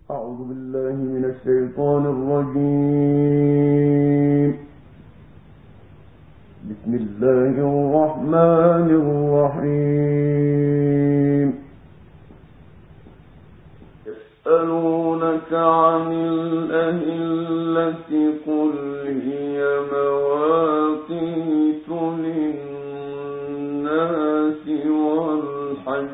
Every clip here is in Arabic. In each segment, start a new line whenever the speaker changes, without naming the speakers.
أعوذ بالله من الشيطان الرجيم. بسم الله الرحمن الرحيم. يسألونك عن الأهلة قل هي مواقيت للناس والحج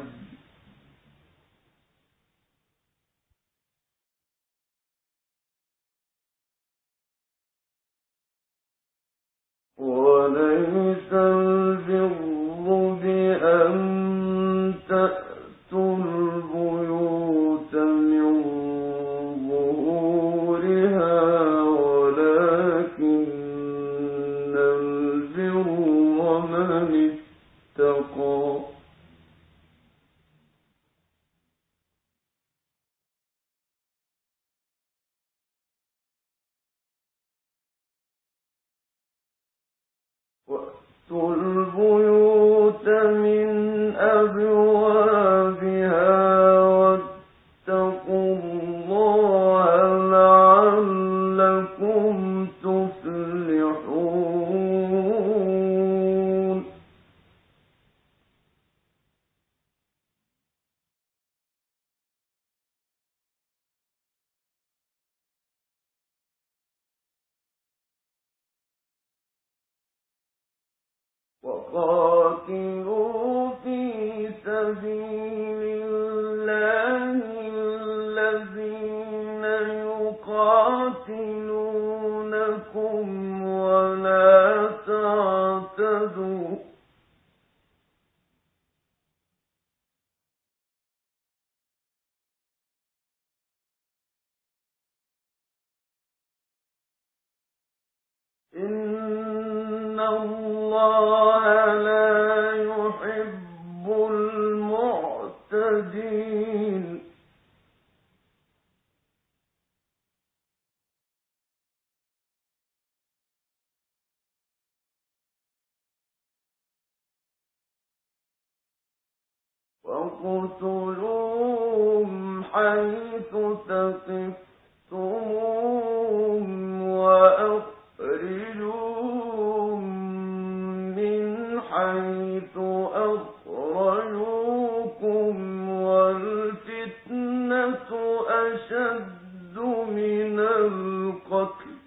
وليس البر بأن تأتوا البيوت من ظهورها ولكن البر من اتقى وَأْتُوا الْبُيُوتَ مِنْ أَبْوَابِهَا وَاتَّقُوا اللَّهَ لَعَلَّكُمْ تُفْلِحُونَ وَقَاتِلُوا فِي سَبِيلِ اللَّهِ الَّذِينَ يُقَاتِلُونَكُمْ وَلَا تَعْتَدُوا إِنَّ اللَّهَ لَا يُحِبُّ الْمُعْتَدِينَ وَاقْتُلُوهُمْ حَيْثُ ثَقِفْتُمُوهُمْ وَأَخْرِجُوهُم مِّنْ حَيْثُ أَخْرَجُوكُمْ وَالْفِتْنَةُ أَشَدُّ مِنَ الْقَتْلِ ۚ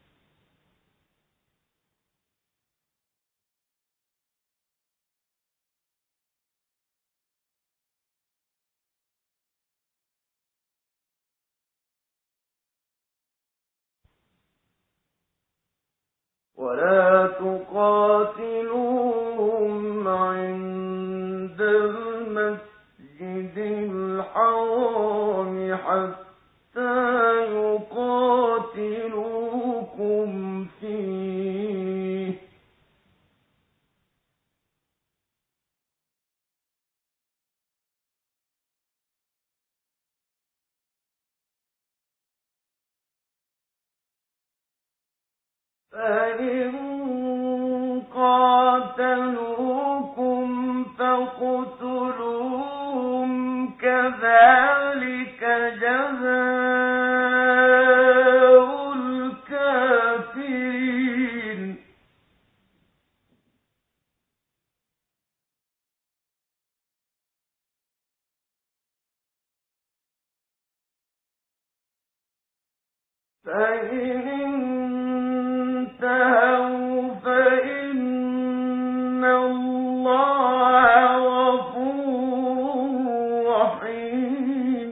وَلَا تُقَاتِلُوهُمْ عِندَ الْمَسْجِدِ الْحَرَامِ حَتَّىٰ يُقَاتِلُوكُمْ فِيهِ ۖ فَإِن قَاتَلُوكُمْ فَاقْتُلُوهُمْ ۖ كَذَٰلِكَ جَزَاءُ الْكَافِرِينَ فَإِنِ انتَهَوْا فَإِنَّ اللَّهَ غَفُورٌ رَّحِيمٌ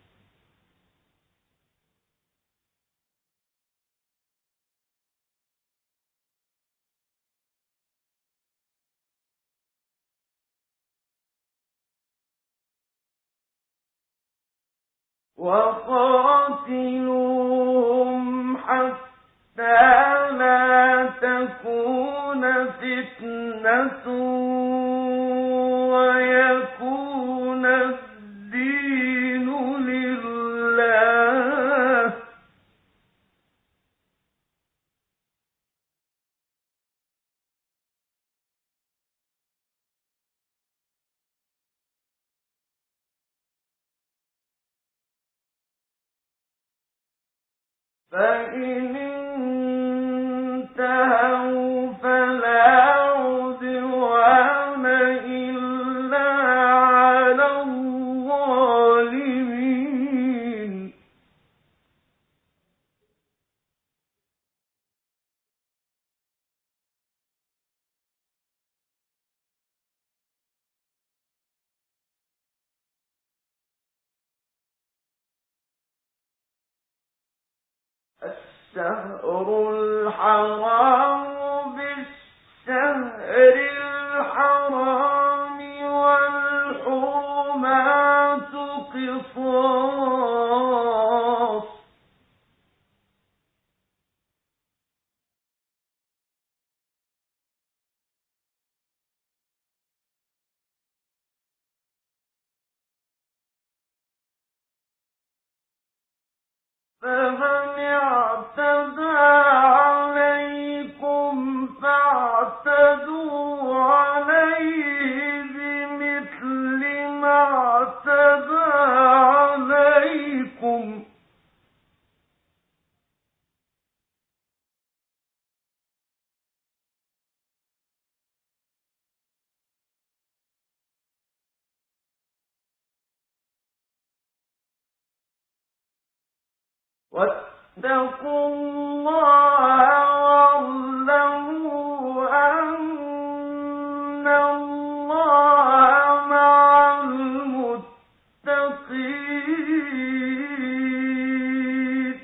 وَقَاتِلُوهُمْ حَتَّىٰ لَا تَكُونَ فِتْنَةٌ وَيَكُونَ الدِّينُ لِلَّهِ ۖ فإن انتهوا فلا عدوان إلا على الظالمين. الشهر الحرام بالشهر الحرام والحرمات قصاص. فمن اعتدى عليكم فاعتدوا عليه بمثل ما اعتدى عليكم. واتقوا الله واعلموا أن الله مع المتقين.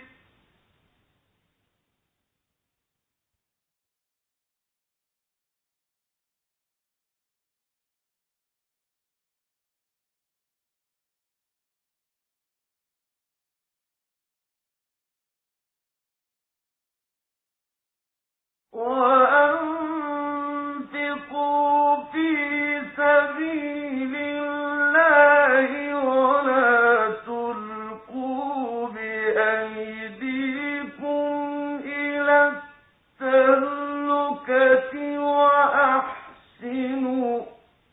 وأنفقوا في سبيل الله ولا تلقوا بأيديكم إلى التهلكة وأحسنوا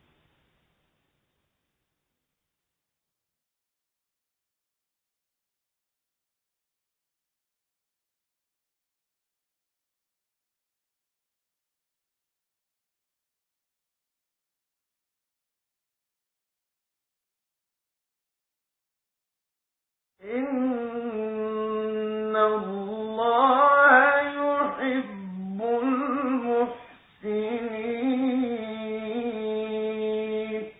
إن الله يحب المحسنين.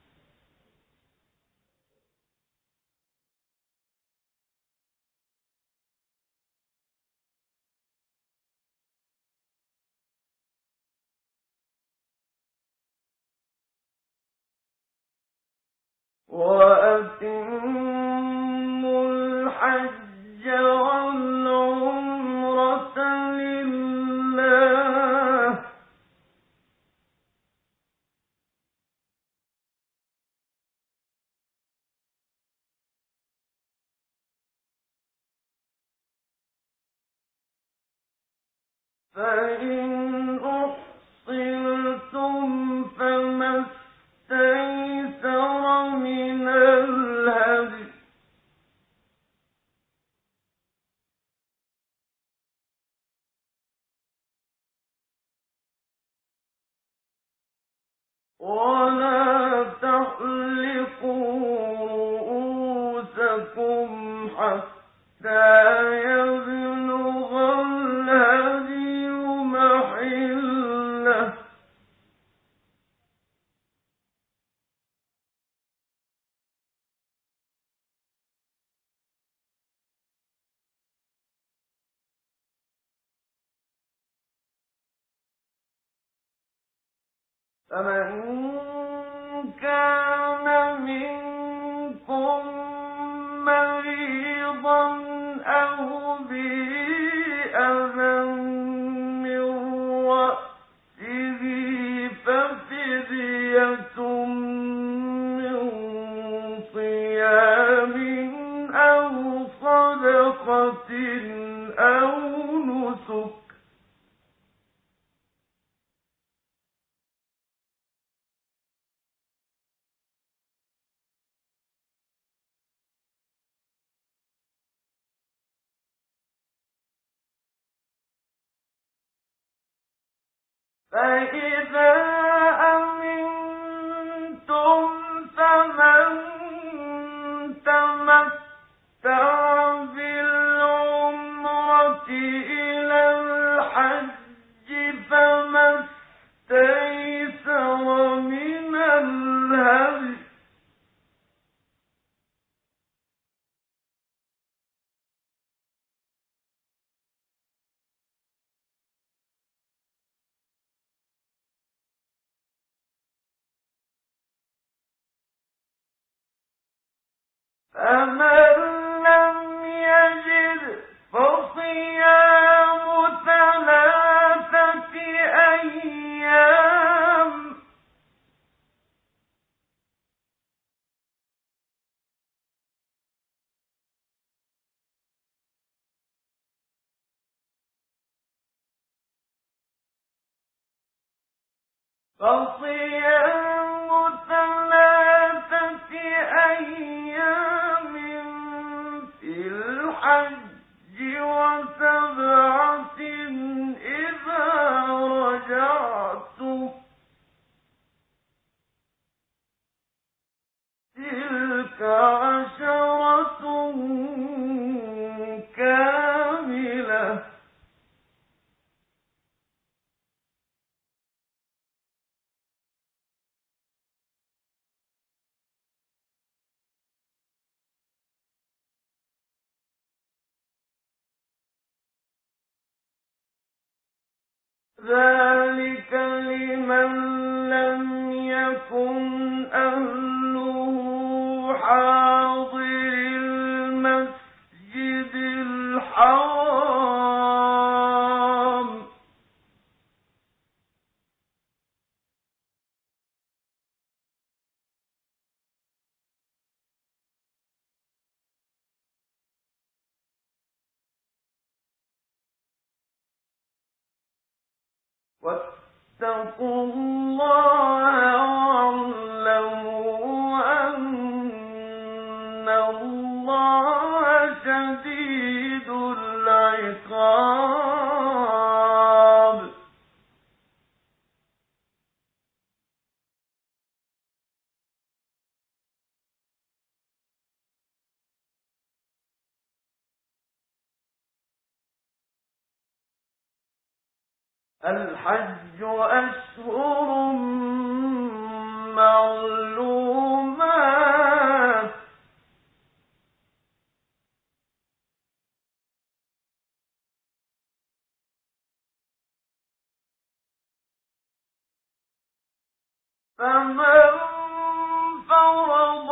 وأتموا الحج والعمرة لله. فإن أحصرتم فما استيسر من الهدي. ولا تحلقوا رؤوسكم حتى يبلغ الهدي محله. فمن كان منكم مريضا أو به أذى من رأسه ففدية من صيام أو صدقة أو نسك. فإذا أمنتم فمن تمتع بالعمرة إلى الحج فما استيسر من الهدي فمن لم يجد فصيام 3 أيام في الحج و7 إذا رجعتم تلك 10 كاملة ذلك لمن لم يكن أهله حاضر المسجد الحرام واتقوا الله واعلموا أن الله شديد العقاب الحج أشهر معلومات فمن فرض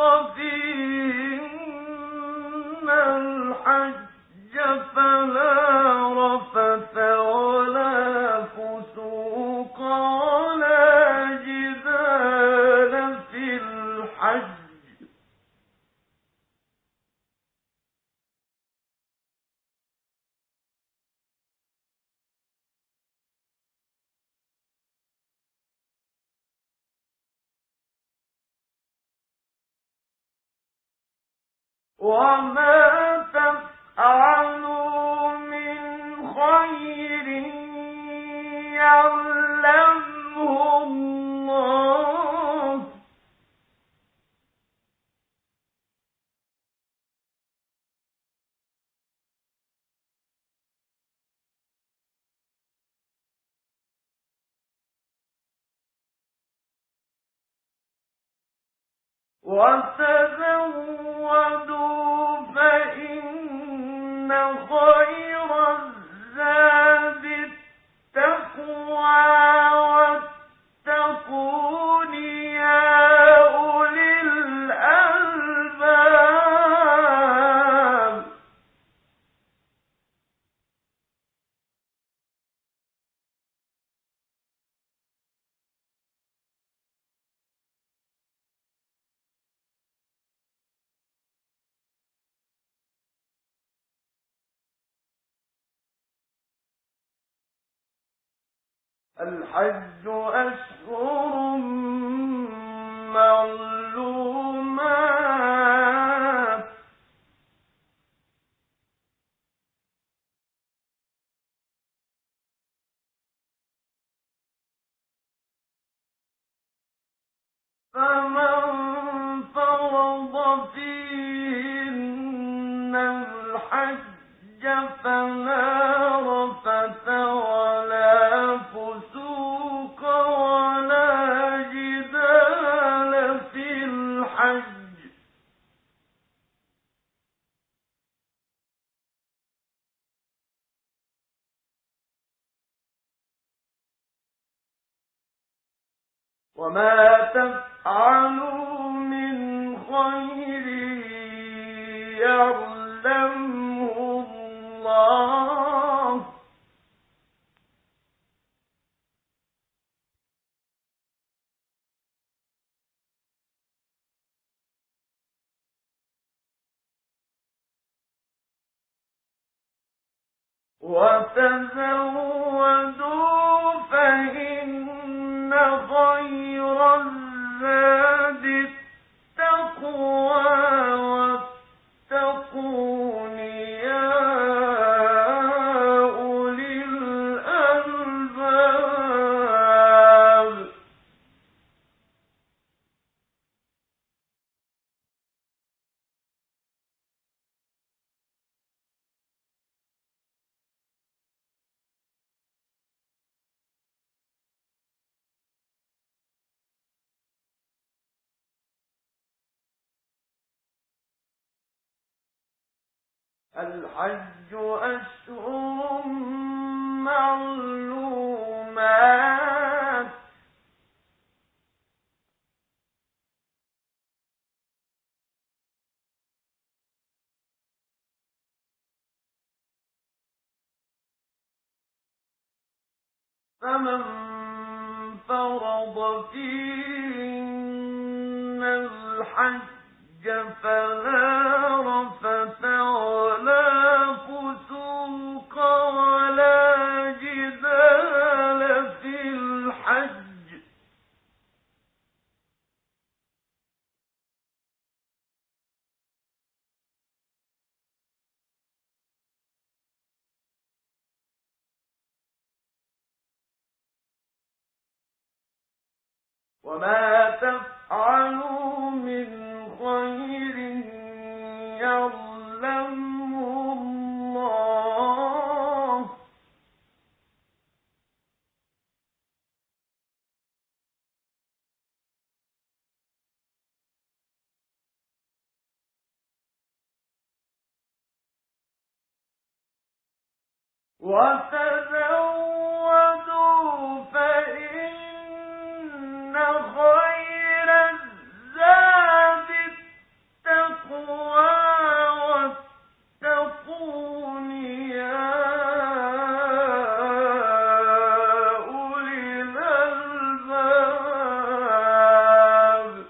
فيهن الحج فلا رفث ولا فسوق ولا جدال في الحج وما تفعلوا من خير يعلمه الله وتزودوا فإن خير الزاد التقوى واتقون يا أولي الألباب الحج أشهر معلومات فمن فرض فيهن الحج فلا رفث ولا فسوق ولا جدال في الحج وما تفعلوا من خير يعلمه الله وتزودوا فإن خير الزاد التقوى واتقون يا أولي الألباب الحج أشهر معلومات فمن فرض فيهن الحج فلا رفث ولا فسوق ولا جدال في الحج وما تفعلوا من خير يعلمه الله وتزودوا فإن خير الزاد التقوى واتقون يا أولي الألباب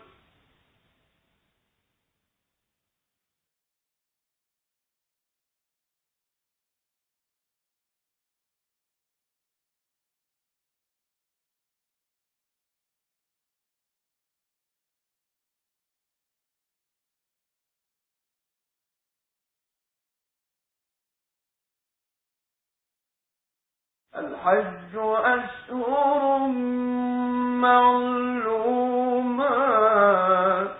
الحج أشهر معلومات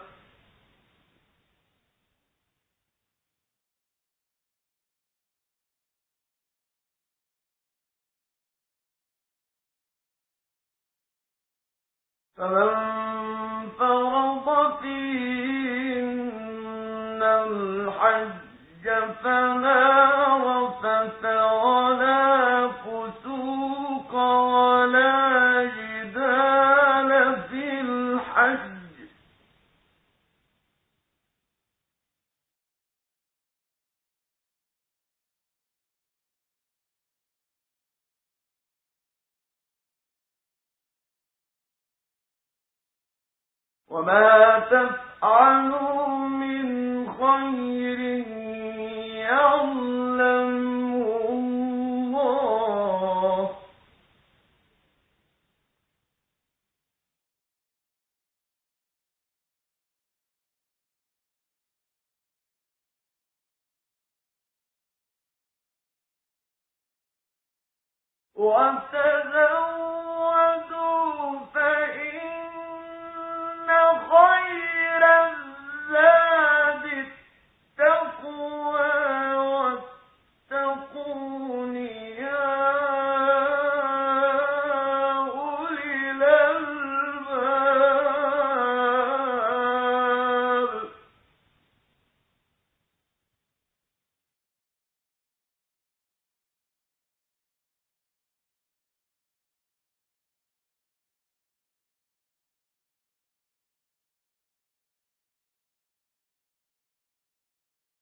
فمن فرض فيهن الحج فلا رفث ولا فسوق ولا جدال في الحج وما تفعلوا من خير يعلمه الله وتزودوا فإن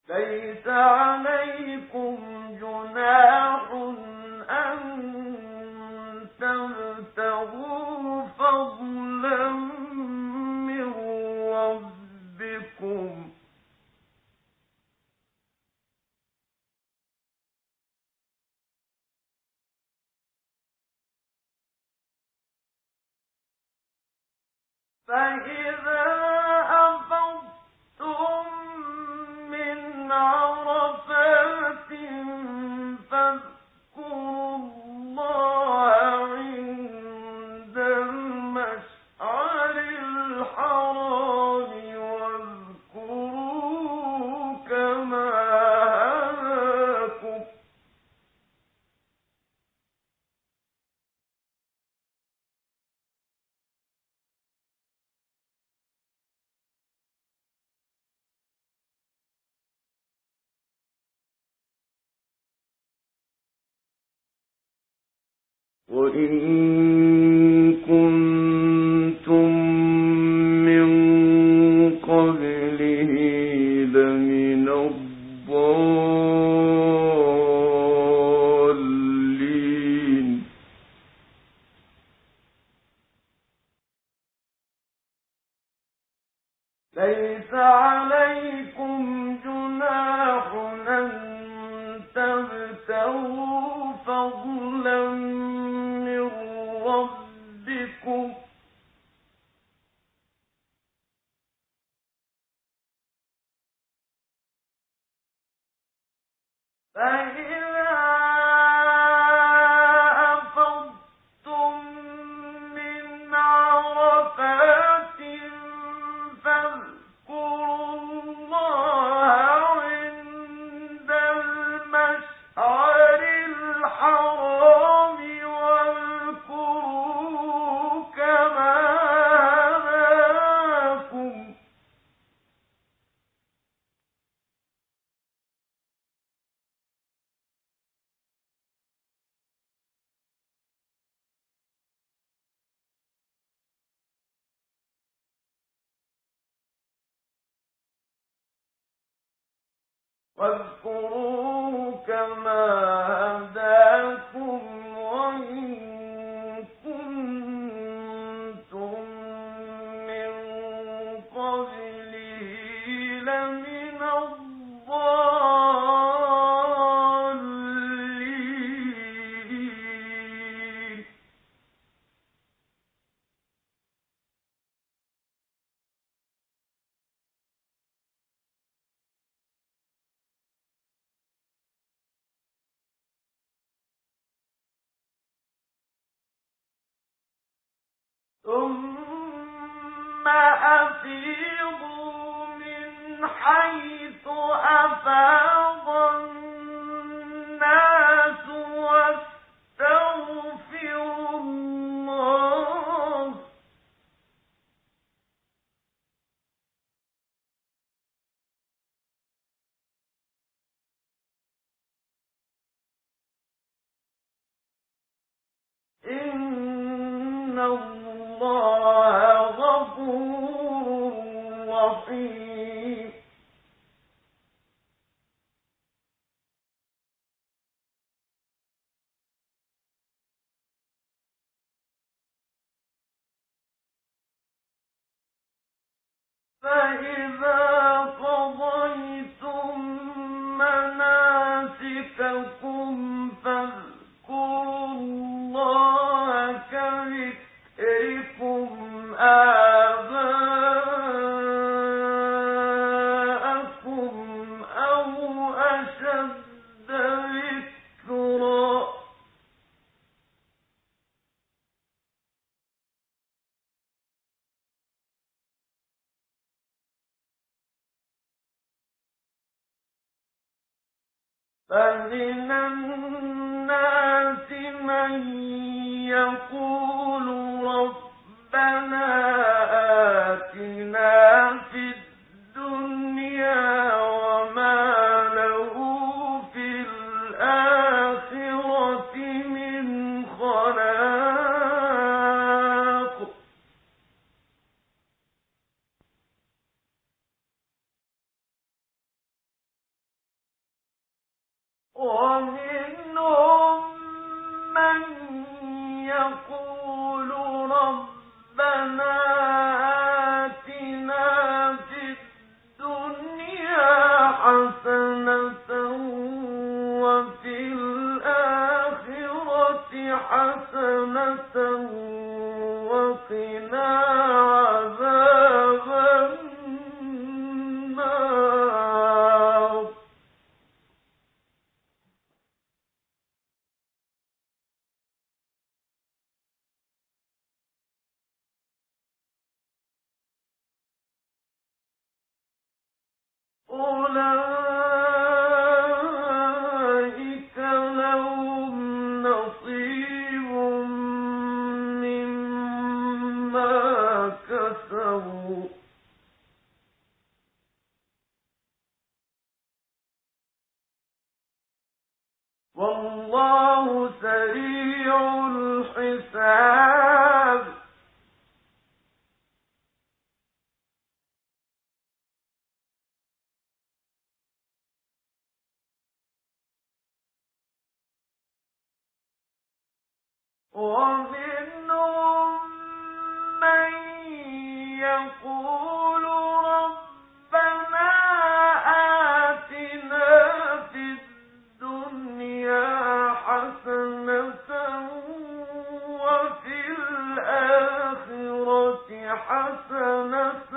ليس عليكم جناح أن تبتغوا فضلا من ربكم فإذا أفضتم من عرفات فاذكروا الله عند المشعر الحرام واذكروه كما هداكم وإن كنتم من قبله لمن الضالين ليس عليكم جناح أن تبتغوا فضلا من ربكم فإذا أفضتم من عرفات فاذكروا الله عند المشعر الحرام واذكروه كما هداكم واذكروه كما هداكم وإن كنتم من قبله لمن الضالين ثم أفيضوا من حيث أفاض الناس واستغفروا الله إن الله غفور رحيم فإذا قضيتم مناسككم فاذكروا الله كذكركم آباءكم أو أشد ذكرا فمن الناس من يقول ربنا آتنا في الدنيا وما له في الآخرة من خلاق ومنهم من يقول ربنا آتنا في الدنيا حسنة وفي الآخرة حسنة وقنا عذاب النار. أولئك لهم نصيب مما كسبوا والله سريع الحساب. ومنهم من يقول ربنا آتنا في الدنيا حسنة وفي الآخرة حسنة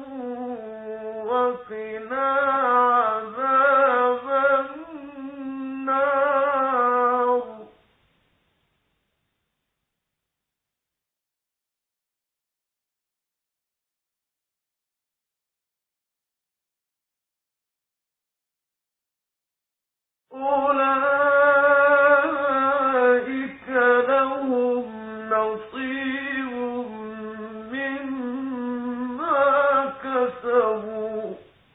وقنا عذاب النار. أولئك لهم نصيب مما كسبوا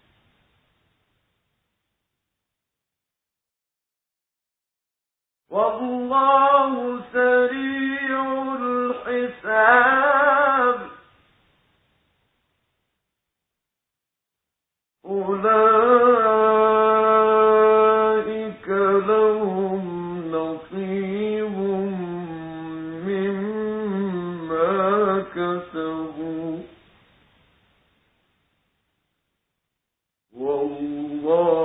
والله سريع الحساب. أولئك لهم نصيب مما كسبوا والله